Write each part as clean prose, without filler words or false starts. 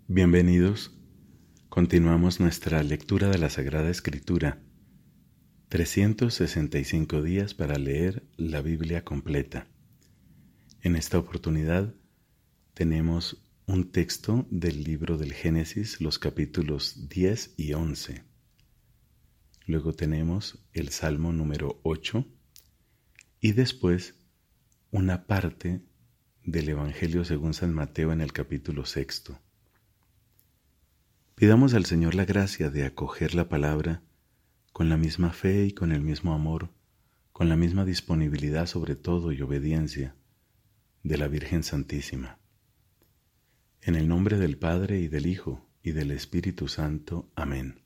Bienvenidos. Continuamos nuestra lectura de la Sagrada Escritura. 365 días para leer la Biblia completa. En esta oportunidad tenemos un texto del libro del Génesis, los capítulos 10 y 11. Luego tenemos el Salmo número 8 y después una parte del Evangelio según San Mateo en el capítulo 6. Pidamos al Señor la gracia de acoger la palabra con la misma fe y con el mismo amor, con la misma disponibilidad sobre todo y obediencia de la Virgen Santísima. En el nombre del Padre y del Hijo y del Espíritu Santo. Amén.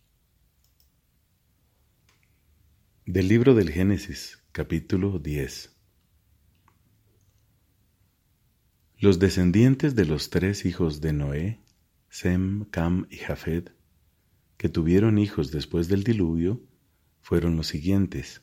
Del libro del Génesis, capítulo 10. Los descendientes de los 3 hijos de Noé, Sem, Cam y Jafet, que tuvieron hijos después del diluvio, fueron los siguientes.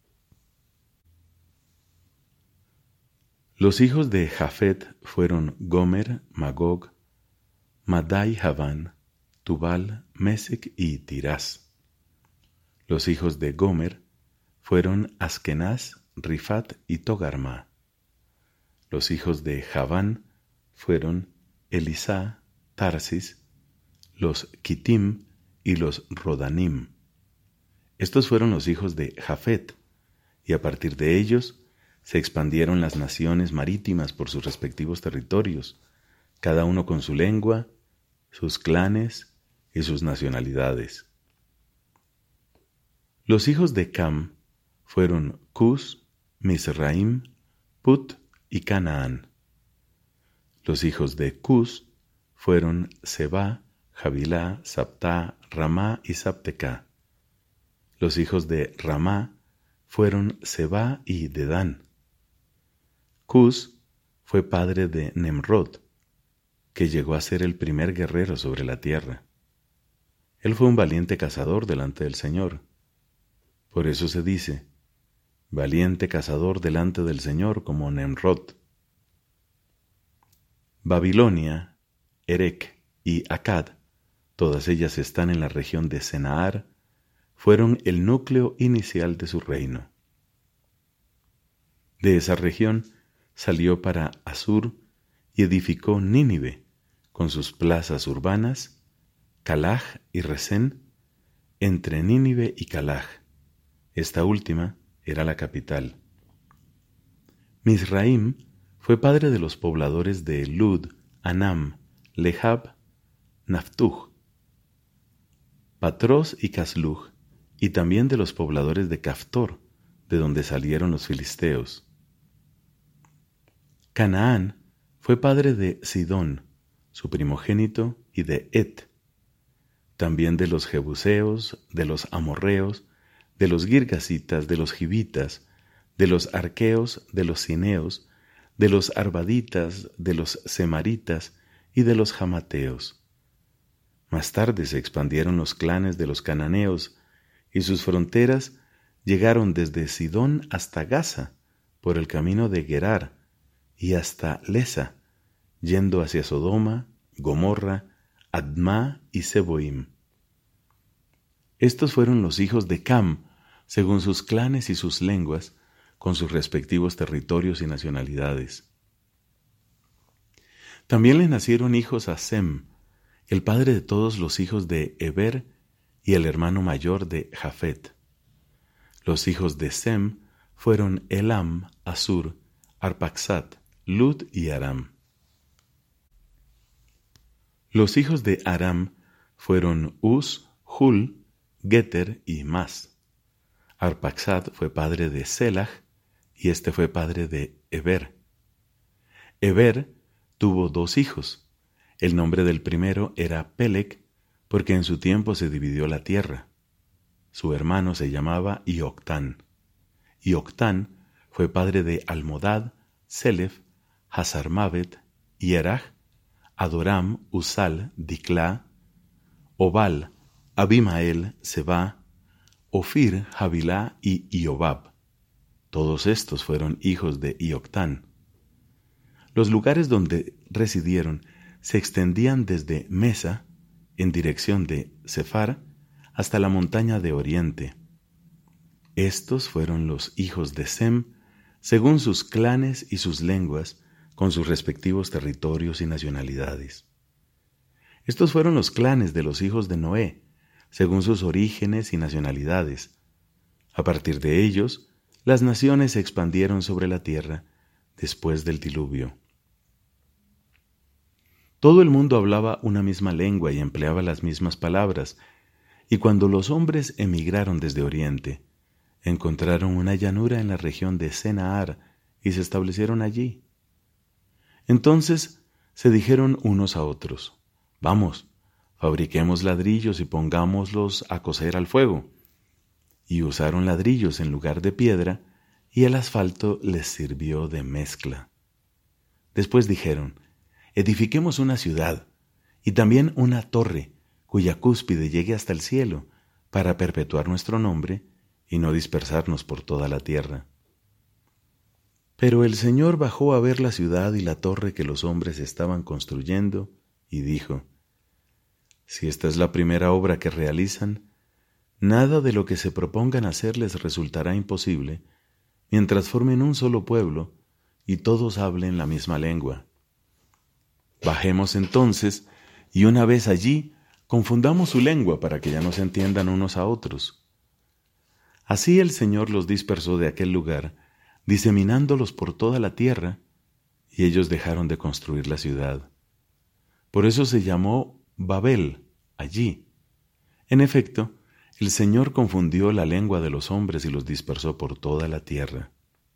Los hijos de Jafet fueron Gomer, Magog, Madai, Javán, Tubal, Mesec y Tirás. Los hijos de Gomer fueron Askenaz, Rifat y Togarma. Los hijos de Javán fueron Elisá, Tarsis, los Kitim y los Rodanim. Estos fueron los hijos de Jafet, y a partir de ellos se expandieron las naciones marítimas por sus respectivos territorios, cada uno con su lengua, sus clanes y sus nacionalidades. Los hijos de Cam fueron Cus, Mizraim, Put y Canaán. Los hijos de Cus fueron Seba, Javilá, Sabtá, Ramá y Sabtecá. Los hijos de Ramá fueron Seba y Dedán. Cus fue padre de Nemrod, que llegó a ser el primer guerrero sobre la tierra. Él fue un valiente cazador delante del Señor. Por eso se dice, valiente cazador delante del Señor como Nemrod. Babilonia, Erec y Akkad, todas ellas están en la región de Senaar, fueron el núcleo inicial de su reino. De esa región salió para Asur y edificó Nínive, con sus plazas urbanas, Calaj y Resén, entre Nínive y Calaj. Esta última era la capital. Mizraim fue padre de los pobladores de Lud, Anam, Lehab, Naftug, Patros y Casluj, y también de los pobladores de Caftor, de donde salieron los filisteos. Canaán fue padre de Sidón, su primogénito, y de Et, también de los jebuseos, de los amorreos, de los girgasitas, de los gibitas, de los arqueos, de los cineos, de los arbaditas, de los semaritas y de los jamateos. Más tarde se expandieron los clanes de los cananeos, y sus fronteras llegaron desde Sidón hasta Gaza, por el camino de Gerar, y hasta Lesa, yendo hacia Sodoma, Gomorra, Admá y Seboim. Estos fueron los hijos de Cam, según sus clanes y sus lenguas, con sus respectivos territorios y nacionalidades. También le nacieron hijos a Sem, el padre de todos los hijos de Heber y el hermano mayor de Jafet. Los hijos de Sem fueron Elam, Asur, Arpaxat, Lud y Aram. Los hijos de Aram fueron Uz, Hul, Geter y Mas. Arpaxad fue padre de Selach, y este fue padre de Heber. Heber tuvo 2 hijos. El nombre del primero era Pelec, porque en su tiempo se dividió la tierra. Su hermano se llamaba Ioctán. Ioctán fue padre de Almodad, Selef, Hazarmavet, Hieraj, Adoram, Usal, Diclá, Obal, Abimael, Seba, Ofir, Javilá y Iobab. Todos estos fueron hijos de Ioctán. Los lugares donde residieron se extendían desde Mesa, en dirección de Sefar, hasta la montaña de Oriente. Estos fueron los hijos de Sem, según sus clanes y sus lenguas, con sus respectivos territorios y nacionalidades. Estos fueron los clanes de los hijos de Noé, según sus orígenes y nacionalidades. A partir de ellos, las naciones se expandieron sobre la tierra después del diluvio. Todo el mundo hablaba una misma lengua y empleaba las mismas palabras, y cuando los hombres emigraron desde Oriente, encontraron una llanura en la región de Sennaar y se establecieron allí. Entonces se dijeron unos a otros: «Vamos, fabriquemos ladrillos y pongámoslos a cocer al fuego». Y usaron ladrillos en lugar de piedra, y el asfalto les sirvió de mezcla. Después dijeron: «Edifiquemos una ciudad, y también una torre, cuya cúspide llegue hasta el cielo, para perpetuar nuestro nombre y no dispersarnos por toda la tierra». Pero el Señor bajó a ver la ciudad y la torre que los hombres estaban construyendo, y dijo: «Si esta es la primera obra que realizan, nada de lo que se propongan hacer les resultará imposible, mientras formen un solo pueblo y todos hablen la misma lengua. Bajemos entonces, y una vez allí, confundamos su lengua para que ya no se entiendan unos a otros». Así el Señor los dispersó de aquel lugar, diseminándolos por toda la tierra, y ellos dejaron de construir la ciudad. Por eso se llamó Babel allí. En efecto, el Señor confundió la lengua de los hombres y los dispersó por toda la tierra.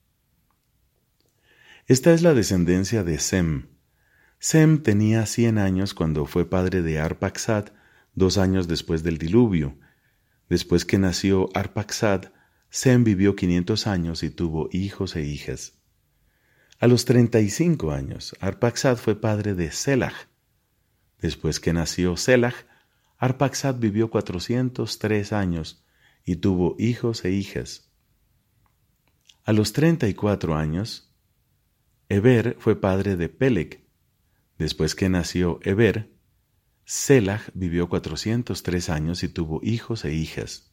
Esta es la descendencia de Sem. Sem tenía 100 años cuando fue padre de Arpaxad, 2 años después del diluvio. Después que nació Arpaxad, Sem vivió 500 años y tuvo hijos e hijas. A los 35 años, Arpaxad fue padre de Selah. Después que nació Selah, Arpaxad vivió 403 años y tuvo hijos e hijas. A los 34 años, Heber fue padre de Peleg. Después que nació Heber, Selah vivió 403 años y tuvo hijos e hijas.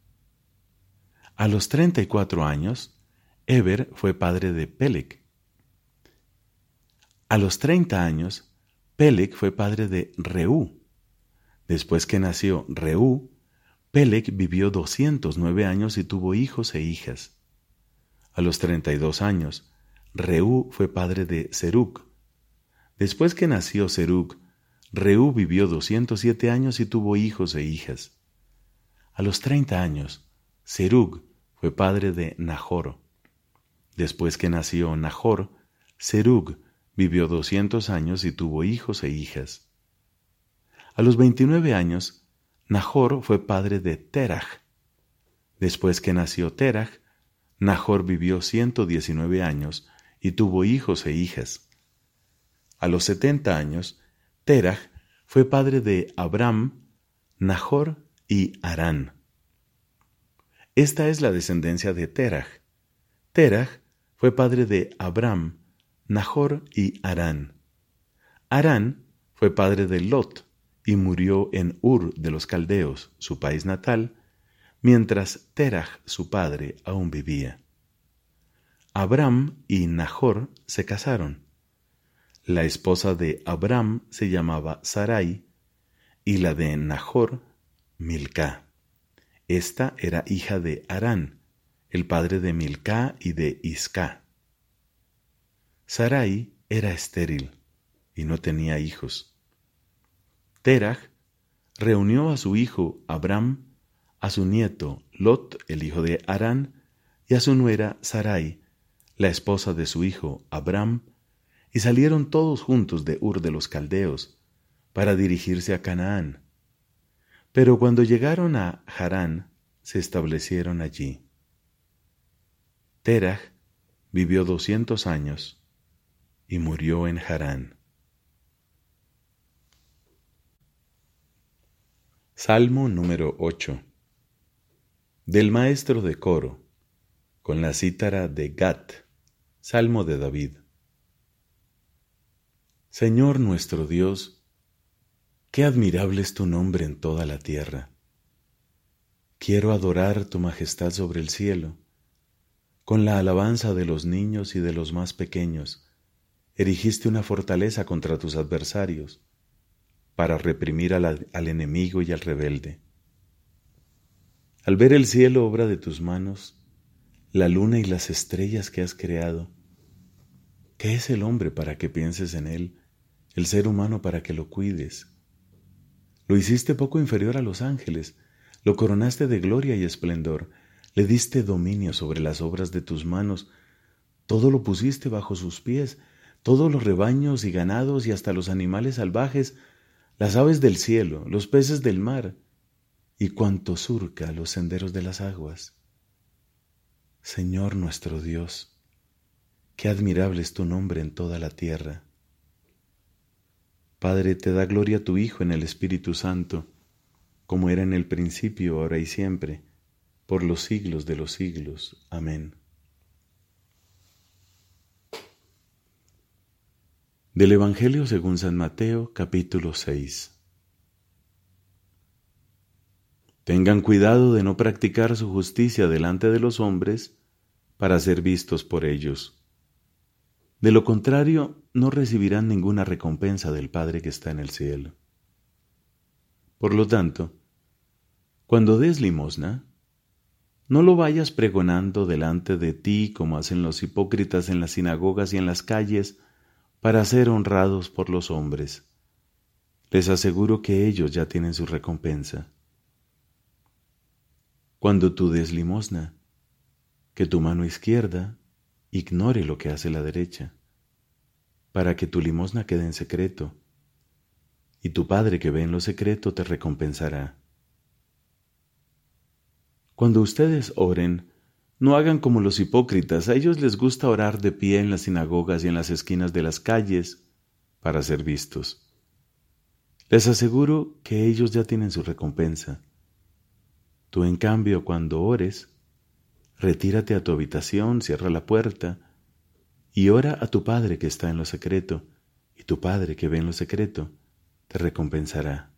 A los 34 años, Heber fue padre de Peleg. A los 30 años, Peleg fue padre de Reú. Después que nació Reú, Peleg vivió 209 años y tuvo hijos e hijas. A los 32 años, Reú fue padre de Serug. Después que nació Serug, Reú vivió 207 años y tuvo hijos e hijas. A los 30 años, Serug fue padre de Nahor. Después que nació Nahor, Serug vivió 200 años y tuvo hijos e hijas. A los 29 años, Nahor fue padre de Terach. Después que nació Terach, Nahor vivió 119 años y tuvo hijos e hijas. A los 70 años, Terach fue padre de Abram, Nahor y Harán. Esta es la descendencia de Terach. Terach fue padre de Abram, Nahor y Harán. Harán fue padre de Lot y murió en Ur de los Caldeos, su país natal, mientras Terach, su padre, aún vivía. Abram y Nahor se casaron. La esposa de Abram se llamaba Sarai y la de Nahor, Milcá. Esta era hija de Harán, el padre de Milcá y de Iscá. Sarai era estéril y no tenía hijos. Terach reunió a su hijo Abram, a su nieto Lot, el hijo de Harán, y a su nuera Sarai, la esposa de su hijo Abram, y salieron todos juntos de Ur de los Caldeos para dirigirse a Canaán. Pero cuando llegaron a Harán, se establecieron allí. Terach vivió 200 años y murió en Harán. Salmo número 8. Del maestro de coro, con la cítara de Gat, Salmo de David. Señor nuestro Dios, qué admirable es tu nombre en toda la tierra. Quiero adorar tu majestad sobre el cielo, con la alabanza de los niños y de los más pequeños. Erigiste una fortaleza contra tus adversarios, para reprimir al enemigo y al rebelde. Al ver el cielo, obra de tus manos, la luna y las estrellas que has creado, ¿qué es el hombre para que pienses en él, el ser humano para que lo cuides? Lo hiciste poco inferior a los ángeles, lo coronaste de gloria y esplendor, le diste dominio sobre las obras de tus manos, todo lo pusiste bajo sus pies, todos los rebaños y ganados y hasta los animales salvajes, las aves del cielo, los peces del mar y cuanto surca los senderos de las aguas. Señor nuestro Dios, qué admirable es tu nombre en toda la tierra. Padre, te da gloria a tu Hijo en el Espíritu Santo, como era en el principio, ahora y siempre, por los siglos de los siglos. Amén. Del Evangelio según San Mateo, capítulo 6. Tengan cuidado de no practicar su justicia delante de los hombres para ser vistos por ellos. De lo contrario, no recibirán ninguna recompensa del Padre que está en el cielo. Por lo tanto, cuando des limosna, no lo vayas pregonando delante de ti como hacen los hipócritas en las sinagogas y en las calles para ser honrados por los hombres. Les aseguro que ellos ya tienen su recompensa. Cuando tú des limosna, que tu mano izquierda ignore lo que hace la derecha, para que tu limosna quede en secreto, y tu Padre que ve en lo secreto te recompensará. Cuando ustedes oren, no hagan como los hipócritas. A ellos les gusta orar de pie en las sinagogas y en las esquinas de las calles para ser vistos. Les aseguro que ellos ya tienen su recompensa. Tú, en cambio, cuando ores, retírate a tu habitación, cierra la puerta y ora a tu Padre que está en lo secreto, y tu Padre que ve en lo secreto te recompensará.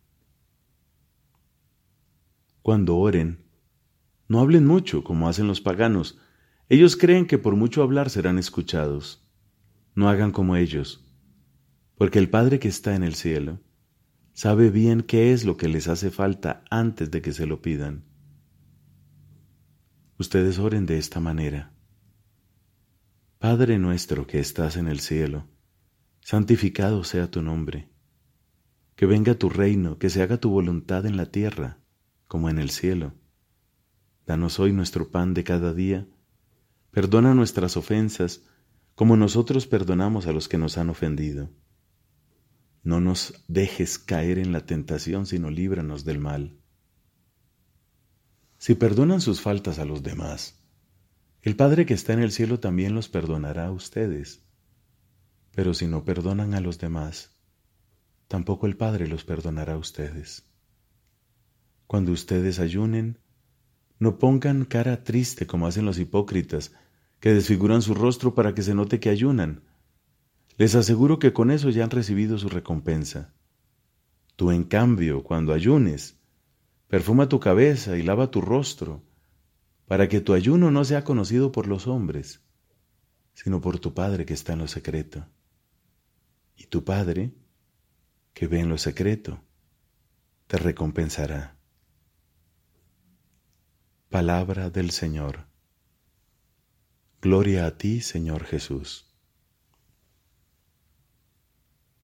Cuando oren, no hablen mucho como hacen los paganos. Ellos creen que por mucho hablar serán escuchados. No hagan como ellos, porque el Padre que está en el cielo sabe bien qué es lo que les hace falta antes de que se lo pidan. Ustedes oren de esta manera: Padre nuestro que estás en el cielo, santificado sea tu nombre. Que venga tu reino, que se haga tu voluntad en la tierra como en el cielo. Danos hoy nuestro pan de cada día. Perdona nuestras ofensas, como nosotros perdonamos a los que nos han ofendido. No nos dejes caer en la tentación, sino líbranos del mal. Si perdonan sus faltas a los demás, el Padre que está en el cielo también los perdonará a ustedes. Pero si no perdonan a los demás, tampoco el Padre los perdonará a ustedes. Cuando ustedes ayunen, no pongan cara triste como hacen los hipócritas, que desfiguran su rostro para que se note que ayunan. Les aseguro que con eso ya han recibido su recompensa. Tú, en cambio, cuando ayunes, perfuma tu cabeza y lava tu rostro, para que tu ayuno no sea conocido por los hombres, sino por tu Padre que está en lo secreto. Y tu Padre, que ve en lo secreto, te recompensará. Palabra del Señor. Gloria a ti, Señor Jesús.